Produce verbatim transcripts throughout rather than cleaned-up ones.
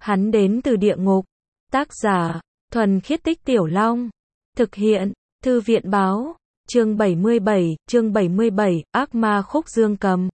Hắn đến từ địa ngục. Tác giả, Thuần Khiết Tích Tiểu Long. Thực hiện, Thư viện báo. Chương bảy mươi bảy, chương bảy mươi bảy, ác ma khúc dương cầm.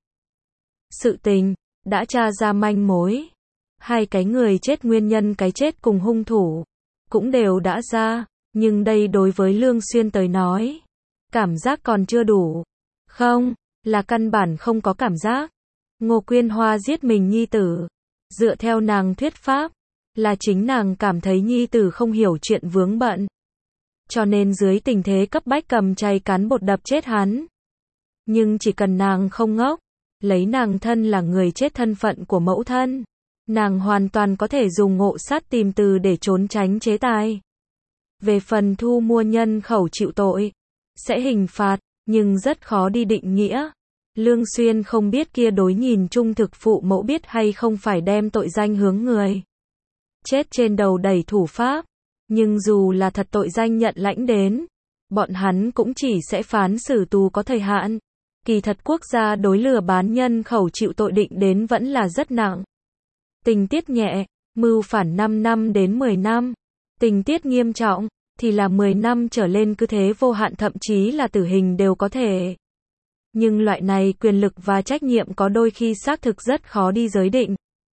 Sự tình, đã tra ra manh mối. Hai cái người chết nguyên nhân cái chết cùng hung thủ, cũng đều đã ra, nhưng đây đối với Lương Xuyên tới nói, cảm giác còn chưa đủ. Không, là căn bản không có cảm giác. Ngô Quyên Hoa giết mình nhi tử. Dựa theo nàng thuyết pháp, là chính nàng cảm thấy nhi tử không hiểu chuyện vướng bận. Cho nên dưới tình thế cấp bách cầm chay cán bột đập chết hắn. Nhưng chỉ cần nàng không ngốc, lấy nàng thân là người chết thân phận của mẫu thân, nàng hoàn toàn có thể dùng ngộ sát tìm từ để trốn tránh chế tài. Về phần thu mua nhân khẩu chịu tội, sẽ hình phạt, nhưng rất khó đi định nghĩa. Lương Xuyên không biết kia đối nhìn trung thực phụ mẫu biết hay không phải đem tội danh hướng người chết trên đầu đẩy thủ pháp. Nhưng dù là thật tội danh nhận lãnh đến, bọn hắn cũng chỉ sẽ phán xử tù có thời hạn. Kỳ thật quốc gia đối lừa bán nhân khẩu chịu tội định đến vẫn là rất nặng. Tình tiết nhẹ, mưu phản năm năm đến mười năm. Tình tiết nghiêm trọng, thì là mười năm trở lên cứ thế vô hạn, thậm chí là tử hình đều có thể. Nhưng loại này quyền lực và trách nhiệm có đôi khi xác thực rất khó đi giới định.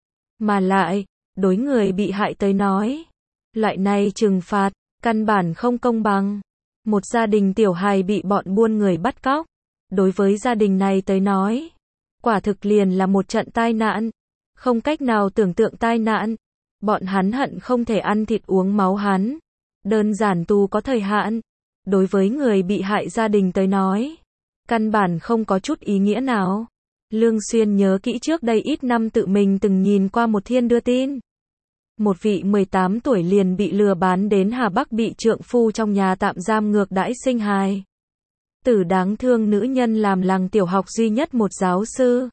Mà lại, đối người bị hại tới nói, loại này trừng phạt, căn bản không công bằng. Một gia đình tiểu hài bị bọn buôn người bắt cóc, đối với gia đình này tới nói, quả thực liền là một trận tai nạn. Không cách nào tưởng tượng tai nạn. Bọn hắn hận không thể ăn thịt uống máu hắn. Đơn giản tù có thời hạn. Đối với người bị hại gia đình tới nói, căn bản không có chút ý nghĩa nào. Lương Xuyên nhớ kỹ trước đây ít năm tự mình từng nhìn qua một thiên đưa tin. Một vị mười tám tuổi liền bị lừa bán đến Hà Bắc, bị trượng phu trong nhà tạm giam ngược đãi sinh hài tử đáng thương. Nữ nhân làm làng tiểu học duy nhất một giáo sư.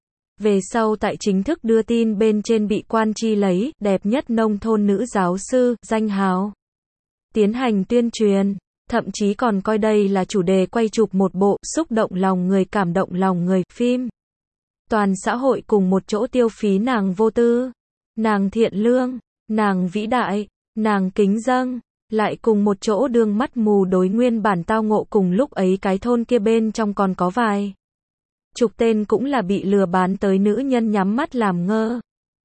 Về sau tại chính thức đưa tin bên trên bị quan tri lấy đẹp nhất nông thôn nữ giáo sư danh hào, tiến hành tuyên truyền, thậm chí còn coi đây là chủ đề quay chụp một bộ xúc động lòng người, cảm động lòng người phim. Toàn xã hội cùng một chỗ tiêu phí nàng vô tư, nàng thiện lương, nàng vĩ đại, nàng kính dâng, lại cùng một chỗ đương mắt mù đối nguyên bản tao ngộ. Cùng lúc ấy cái thôn kia bên trong còn có vài chục tên cũng là bị lừa bán tới nữ nhân nhắm mắt làm ngơ.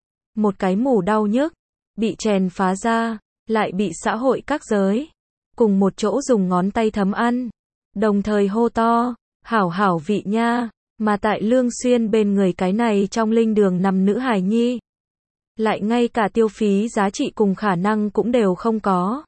Một cái mù đau nhức, bị chèn phá ra, lại bị xã hội các giới cùng một chỗ dùng ngón tay thấm ăn, đồng thời hô to, hảo hảo vị nha. Mà tại Lương Xuyên bên người cái này trong linh đường nằm nữ hài nhi, lại ngay cả tiêu phí giá trị cùng khả năng cũng đều không có.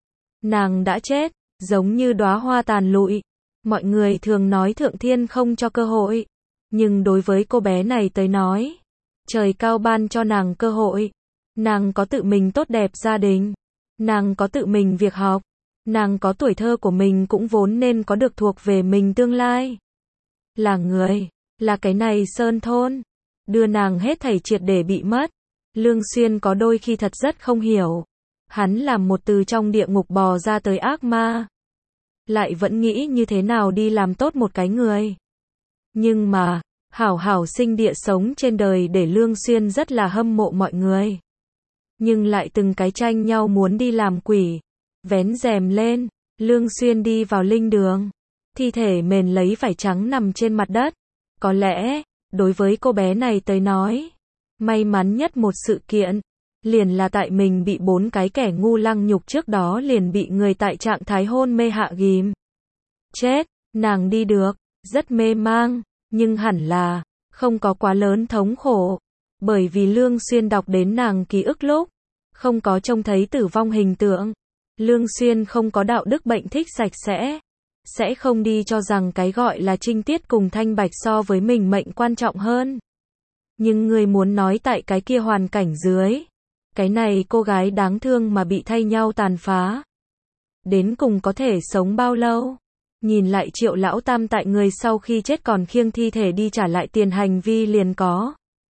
Nàng đã chết, giống như đóa hoa tàn lụi. Mọi người thường nói thượng thiên không cho cơ hội, nhưng đối với cô bé này tới nói, trời cao ban cho nàng cơ hội. Nàng có tự mình tốt đẹp gia đình, nàng có tự mình việc học, nàng có tuổi thơ của mình cũng vốn nên có được thuộc về mình tương lai. Là người, là cái này sơn thôn, đưa nàng hết thảy triệt để bị mất. Lương Xuyên có đôi khi thật rất không hiểu. Hắn làm một từ trong địa ngục bò ra tới ác ma, lại vẫn nghĩ như thế nào đi làm tốt một cái người. Nhưng mà, hảo hảo sinh địa sống trên đời để Lương Xuyên rất là hâm mộ mọi người. Nhưng lại từng cái tranh nhau muốn đi làm quỷ. Vén rèm lên, Lương Xuyên đi vào linh đường. Thi thể mền lấy vải trắng nằm trên mặt đất. Có lẽ, đối với cô bé này tới nói, may mắn nhất một sự kiện, liền là tại mình bị bốn cái kẻ ngu lăng nhục trước đó liền bị người tại trạng thái hôn mê hạ ghim chết. Nàng đi được, rất mê mang, nhưng hẳn là không có quá lớn thống khổ, bởi vì Lương Xuyên đọc đến nàng ký ức lúc không có trông thấy tử vong hình tượng. Lương Xuyên không có đạo đức bệnh thích sạch sẽ, sẽ không đi cho rằng cái gọi là trinh tiết cùng thanh bạch so với mình mệnh quan trọng hơn. Nhưng người muốn nói tại cái kia hoàn cảnh dưới, cái này cô gái đáng thương mà bị thay nhau tàn phá, đến cùng có thể sống bao lâu? Nhìn lại Triệu lão tam tại người sau khi chết còn khiêng thi thể đi trả lại tiền hành vi liền có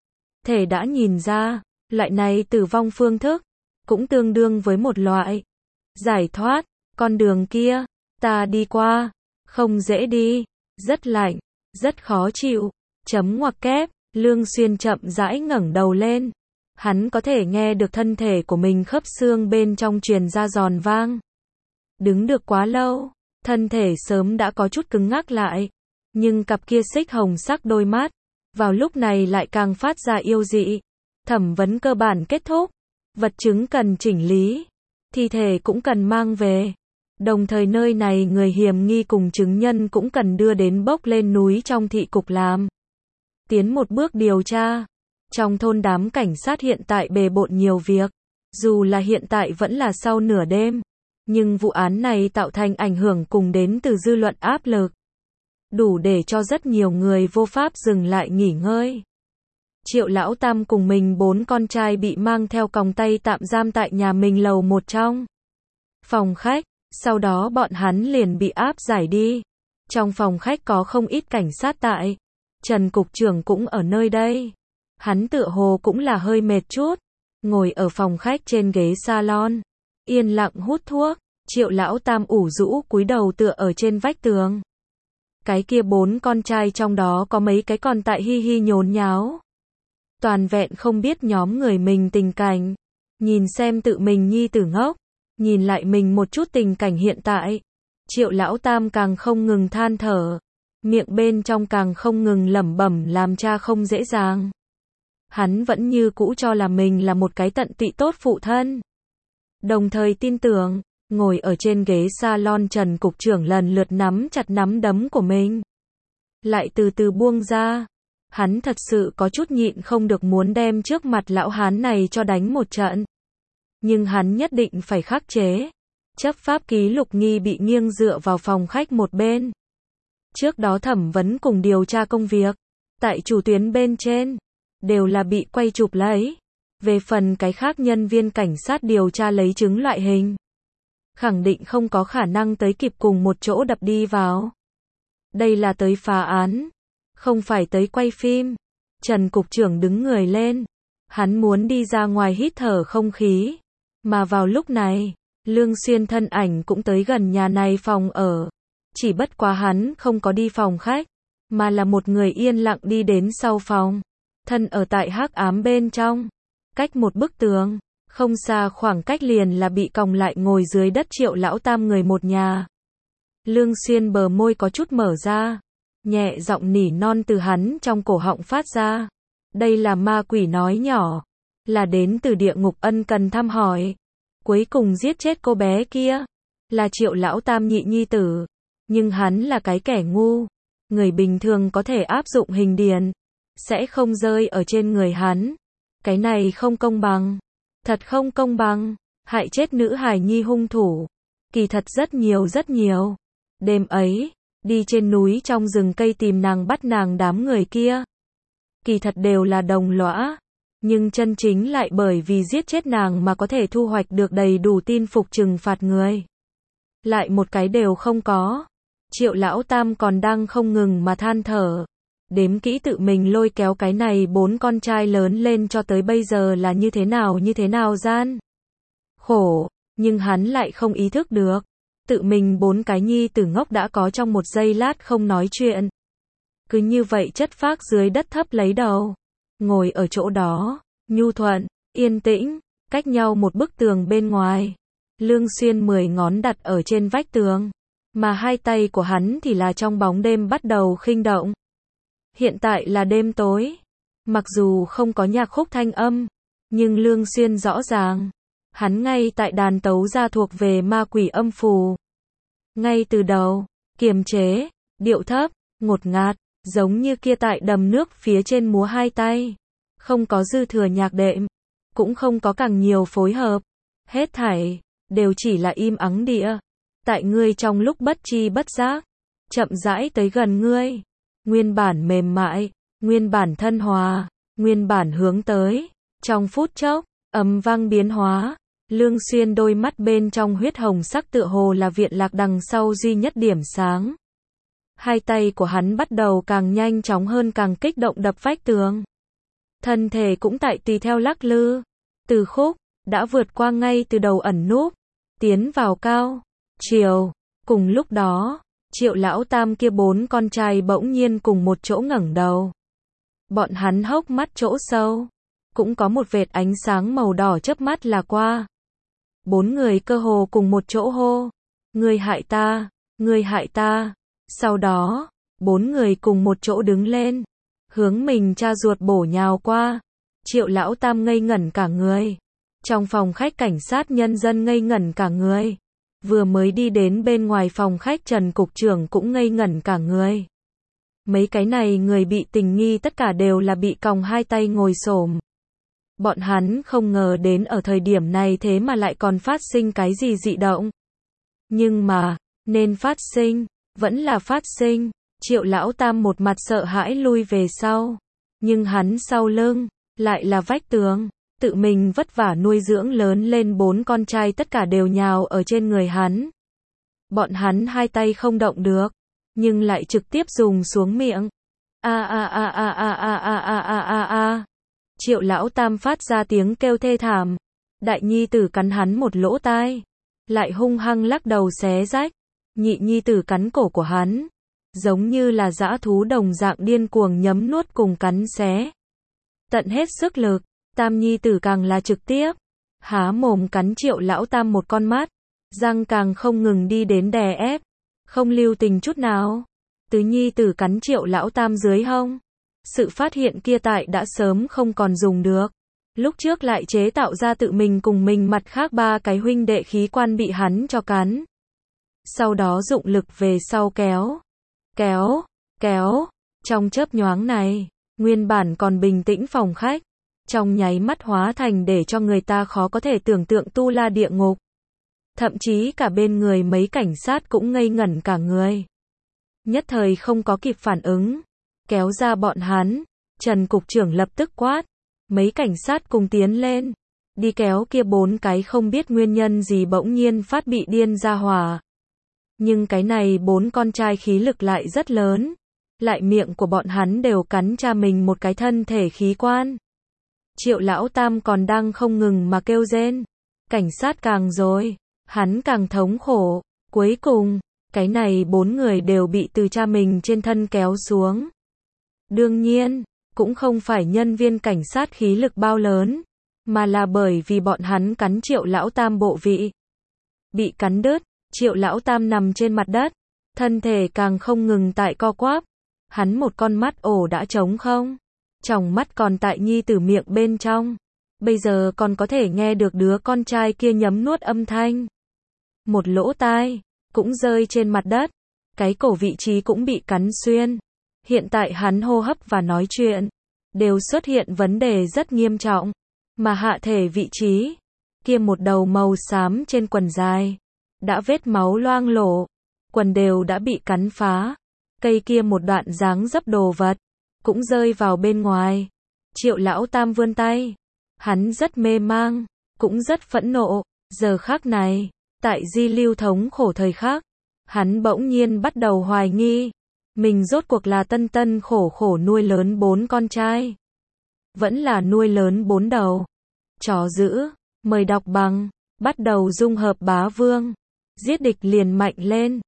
thể đã nhìn ra, loại này tử vong phương thức cũng tương đương với một loại giải thoát. Con đường kia ta đi qua không dễ đi, rất lạnh, rất khó chịu. Chấm ngoặc kép. Lương Xuyên chậm rãi ngẩng đầu lên, Hắn có thể nghe được thân thể của mình khớp xương bên trong truyền ra giòn vang. Đứng được quá lâu, thân thể sớm đã có chút cứng ngắc lại, nhưng cặp kia xích hồng sắc đôi mắt, vào lúc này lại càng phát ra yêu dị. Thẩm vấn cơ bản kết thúc, vật chứng cần chỉnh lý, thi thể cũng cần mang về. Đồng thời nơi này người hiểm nghi cùng chứng nhân cũng cần đưa đến bốc lên núi trong thị cục làm. Tiến một bước điều tra. Trong thôn đám cảnh sát hiện tại bề bộn nhiều việc. Dù là hiện tại vẫn là sau nửa đêm. Nhưng vụ án này tạo thành ảnh hưởng cùng đến từ dư luận áp lực. Đủ để cho rất nhiều người vô pháp dừng lại nghỉ ngơi. Triệu Lão Tam cùng mình bốn con trai bị mang theo còng tay tạm giam tại nhà mình lầu một trong phòng khách. Sau đó bọn hắn liền bị áp giải đi. Trong phòng khách có không ít cảnh sát tại. Trần cục trưởng cũng ở nơi đây. Hắn tựa hồ cũng là hơi mệt chút. Ngồi ở phòng khách trên ghế salon. Yên lặng hút thuốc. Triệu Lão Tam ủ rũ cúi đầu tựa ở trên vách tường. Cái kia bốn con trai trong đó có mấy cái còn tại hi hi nhốn nháo. Toàn vẹn không biết nhóm người mình tình cảnh. Nhìn xem tự mình nhi tử ngốc. Nhìn lại mình một chút tình cảnh hiện tại. Triệu Lão Tam càng không ngừng than thở. Miệng bên trong càng không ngừng lẩm bẩm làm cha không dễ dàng. Hắn vẫn như cũ cho là mình là một cái tận tụy tốt phụ thân. Đồng thời tin tưởng, ngồi ở trên ghế salon Trần cục trưởng lần lượt nắm chặt nắm đấm của mình. Lại từ từ buông ra. Hắn thật sự có chút nhịn không được muốn đem trước mặt lão hán này cho đánh một trận. Nhưng hắn nhất định phải khắc chế. Chấp pháp ký lục nghi bị nghiêng dựa vào phòng khách một bên. Trước đó thẩm vấn cùng điều tra công việc. Tại chủ tuyến bên trên. Đều là bị quay chụp lấy. Về phần cái khác nhân viên cảnh sát điều tra lấy chứng loại hình. Khẳng định không có khả năng tới kịp cùng một chỗ đập đi vào. Đây là tới phá án. Không phải tới quay phim. Trần cục trưởng đứng người lên. Hắn muốn đi ra ngoài hít thở không khí. Mà vào lúc này, Lương Xuyên thân ảnh cũng tới gần nhà này phòng ở. Chỉ bất quá hắn không có đi phòng khách, mà là một người yên lặng đi đến sau phòng. Thân ở tại hắc ám bên trong. Cách một bức tường, không xa khoảng cách liền là bị còng lại ngồi dưới đất Triệu Lão Tam người một nhà. Lương Xuyên bờ môi có chút mở ra. Nhẹ giọng nỉ non từ hắn trong cổ họng phát ra. Đây là ma quỷ nói nhỏ. Là đến từ địa ngục ân cần thăm hỏi. Cuối cùng giết chết cô bé kia. Là Triệu Lão Tam nhị nhi tử. Nhưng hắn là cái kẻ ngu. Người bình thường có thể áp dụng hình điền. Sẽ không rơi ở trên người hắn. Cái này không công bằng. Thật không công bằng. Hại chết nữ hài nhi hung thủ. Kỳ thật rất nhiều rất nhiều. Đêm ấy, đi trên núi trong rừng cây tìm nàng bắt nàng đám người kia. Kỳ thật đều là đồng lõa. Nhưng chân chính lại bởi vì giết chết nàng mà có thể thu hoạch được đầy đủ tin phục trừng phạt người. Lại một cái đều không có. Triệu Lão Tam còn đang không ngừng mà than thở. Đếm kỹ tự mình lôi kéo cái này bốn con trai lớn lên cho tới bây giờ là như thế nào như thế nào gian. Khổ, nhưng hắn lại không ý thức được. Tự mình bốn cái nhi tử ngốc đã có trong một giây lát không nói chuyện. Cứ như vậy chất phác dưới đất thấp lấy đầu. Ngồi ở chỗ đó, nhu thuận, yên tĩnh, cách nhau một bức tường bên ngoài. Lương Xuyên mười ngón đặt ở trên vách tường. Mà hai tay của hắn thì là trong bóng đêm bắt đầu khinh động. Hiện tại là đêm tối. Mặc dù không có nhạc khúc thanh âm. Nhưng Lương Xuyên rõ ràng. Hắn ngay tại đàn tấu ra thuộc về ma quỷ âm phù. Ngay từ đầu, kiềm chế, điệu thấp, ngột ngạt, giống như kia tại đầm nước phía trên múa hai tay. Không có dư thừa nhạc đệm. Cũng không có càng nhiều phối hợp. Hết thảy, đều chỉ là im ắng địa. Tại ngươi trong lúc bất tri bất giác. Chậm rãi tới gần ngươi. Nguyên bản mềm mại, nguyên bản thân hòa, nguyên bản hướng tới. Trong phút chốc, âm vang biến hóa. Lương Xuyên đôi mắt bên trong huyết hồng sắc tựa hồ là viện lạc đằng sau duy nhất điểm sáng. Hai tay của hắn bắt đầu càng nhanh chóng hơn càng kích động đập vách tường. Thân thể cũng tại tùy theo lắc lư. Từ khúc, đã vượt qua ngay từ đầu ẩn núp. Tiến vào cao, chiều. Cùng lúc đó, Triệu Lão Tam kia bốn con trai bỗng nhiên cùng một chỗ ngẩng đầu. Bọn hắn hốc mắt chỗ sâu. cũng có một vệt ánh sáng màu đỏ chớp mắt là qua. Bốn người cơ hồ cùng một chỗ hô, ngươi hại ta, ngươi hại ta. Sau đó, bốn người cùng một chỗ đứng lên, hướng mình cha ruột bổ nhào qua. Triệu Lão Tam ngây ngẩn cả người. Trong phòng khách cảnh sát nhân dân ngây ngẩn cả người. Vừa mới đi đến bên ngoài phòng khách Trần cục trưởng cũng ngây ngẩn cả người. Mấy cái này người bị tình nghi tất cả đều là bị còng hai tay ngồi xổm. Bọn hắn không ngờ đến ở thời điểm này thế mà lại còn phát sinh cái gì dị động. Nhưng mà, nên phát sinh, vẫn là phát sinh. Triệu Lão Tam một mặt sợ hãi lui về sau. Nhưng hắn sau lưng, lại là vách tường. Tự mình vất vả nuôi dưỡng lớn lên bốn con trai tất cả đều nhào ở trên người hắn. Bọn hắn hai tay không động được, nhưng lại trực tiếp dùng xuống miệng. A a a a a a a a a a a. Triệu Lão Tam phát ra tiếng kêu thê thảm. Đại nhi tử cắn hắn một lỗ tai, lại hung hăng lắc đầu xé rách. Nhị nhi tử cắn cổ của hắn, giống như là dã thú đồng dạng điên cuồng nhấm nuốt cùng cắn xé. Tận hết sức lực. Tam nhi tử càng là trực tiếp há mồm cắn Triệu Lão Tam một con mắt, răng càng không ngừng đi đến đè ép, không lưu tình chút nào. Tứ nhi tử cắn Triệu Lão Tam dưới hông. Sự phát hiện kia tại đã sớm không còn dùng được. Lúc trước lại chế tạo ra tự mình cùng mình mặt khác ba cái huynh đệ khí quan bị hắn cho cắn. Sau đó dụng lực về sau kéo, kéo, kéo. Trong chớp nhoáng này, nguyên bản còn bình tĩnh phòng khách, trong nháy mắt hóa thành để cho người ta khó có thể tưởng tượng tu la địa ngục. Thậm chí cả bên người mấy cảnh sát cũng ngây ngẩn cả người. Nhất thời không có kịp phản ứng. Kéo ra bọn hắn, Trần cục trưởng lập tức quát. Mấy cảnh sát cùng tiến lên. Đi kéo kia bốn cái không biết nguyên nhân gì bỗng nhiên phát bị điên ra hỏa. Nhưng cái này bốn con trai khí lực lại rất lớn. Lại miệng của bọn hắn đều cắn cha mình một cái thân thể khí quan. Triệu Lão Tam còn đang không ngừng mà kêu rên. Cảnh sát càng rồi, hắn càng thống khổ. Cuối cùng, cái này bốn người đều bị từ cha mình trên thân kéo xuống. Đương nhiên, cũng không phải nhân viên cảnh sát khí lực bao lớn, mà là bởi vì bọn hắn cắn Triệu Lão Tam bộ vị. Bị cắn đứt, Triệu Lão Tam nằm trên mặt đất, thân thể càng không ngừng tại co quắp. Hắn một con mắt ổ đã trống không. Tròng mắt còn tại nhi tử miệng bên trong. Bây giờ còn có thể nghe được đứa con trai kia nhấm nuốt âm thanh. Một lỗ tai cũng rơi trên mặt đất. Cái cổ vị trí cũng bị cắn xuyên. Hiện tại hắn hô hấp và nói chuyện đều xuất hiện vấn đề rất nghiêm trọng. Mà hạ thể vị trí kia một đầu màu xám trên quần dài đã vết máu loang lổ. Quần đều đã bị cắn phá. Cây kia một đoạn dáng dấp đồ vật cũng rơi vào bên ngoài. Triệu Lão Tam vươn tay. Hắn rất mê mang, cũng rất phẫn nộ. Giờ khắc này, tại di lưu thống khổ thời khắc, hắn bỗng nhiên bắt đầu hoài nghi. Mình rốt cuộc là tân tân khổ khổ nuôi lớn bốn con trai. Vẫn là nuôi lớn bốn đầu. Chó dữ, mời đọc bằng. Bắt đầu dung hợp bá vương. Giết địch liền mạnh lên.